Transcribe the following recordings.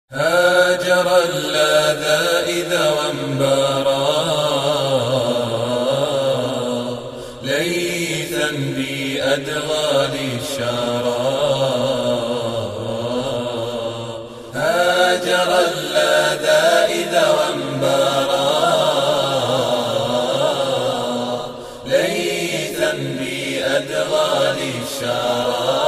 هاجر اللذائذ وانبارا ليثا بأدغال الشارى. هاجر اللذائذ وانبارا ليثا بأدغال الشارى.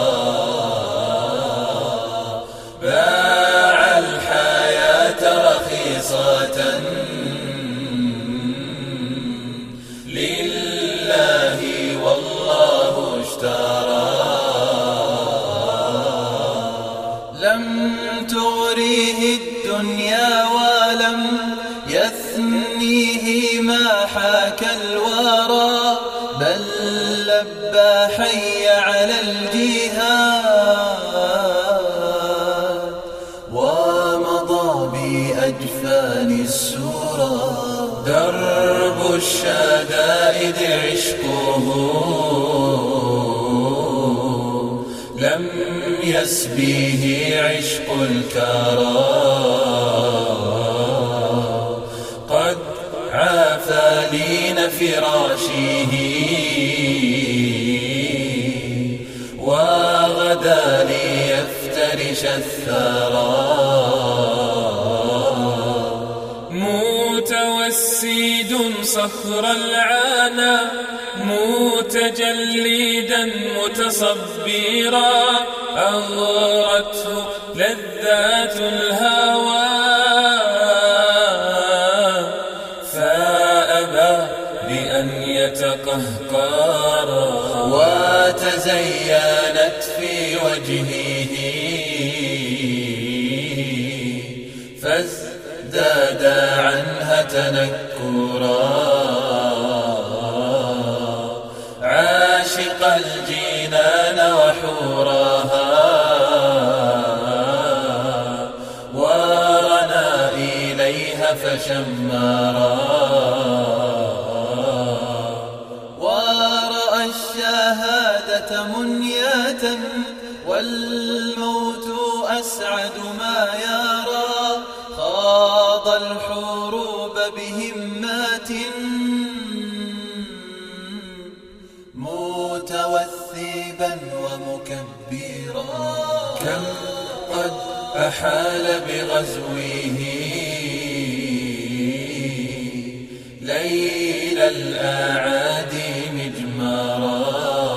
لله والله اشترى. لم تغريه الدنيا ولم يثنيه ما حاك الورى، بل لبى حي على الجهاد ومضى بأجفان السورى. درب الشدائد عشقه لم يسبيه عشق الكرى. قد عافى لين فراشه وغدا ليفترش الثرى. متوسد صخر العانى متجلدا متصبرا، أغرته لذات الهوى فأبى بأن يتقهقرا. وتزينت في وجهه فازداد عنها تنكرا. عاشق الجنان وحورها ورنا إليها فشمرا. ورأى الشهادة منية والموت أسعد ما يرى. خاض الحروب بهمات متوثبا ومكبرا. كم قد أحال بغزوه ليل الأعادي مجمرا.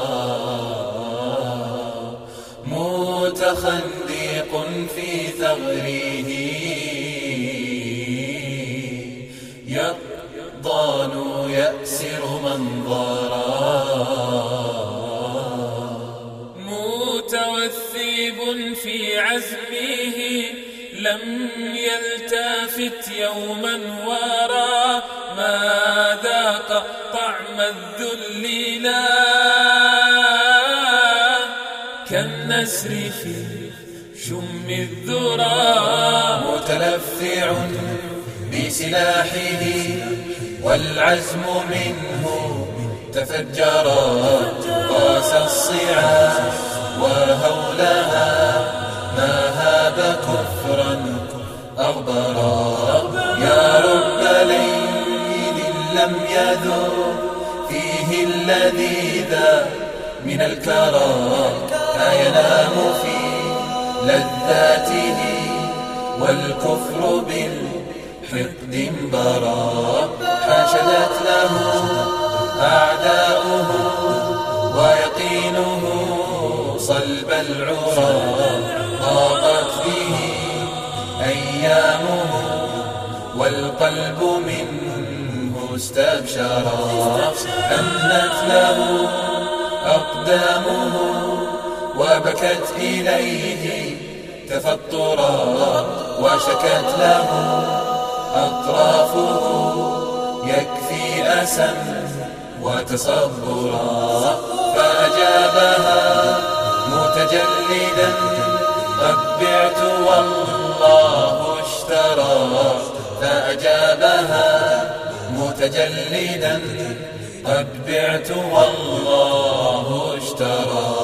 متخندق في ثغره يقضان يأسر منظرا. متوثب في عزمه لم يلتفت يوما ورا. ما ذاق طعم الذل لا كالنسر في شم الذرى. متلفع بسلاحه والعزم منه تفجرا. قاس الصعاب وهولها ما هاب كفرا أغبرا. يا رب ليل لم يذر فيه اللذيذ من الكرى. لا ينام في لذاته والكفر بالحقد انبرى. حاشدت له أعداؤه ويقينه صلب العرى. ضاقت به أيامه والقلب منه استبشرا. أنت له أقدامه وبكت إليه تفطرا. وشكت له أطرافه يكفي أسا وتصبرا. فأجابها متجلدا قد بعت والله اشترى. فأجابها متجلدا قد بعت والله اشترى.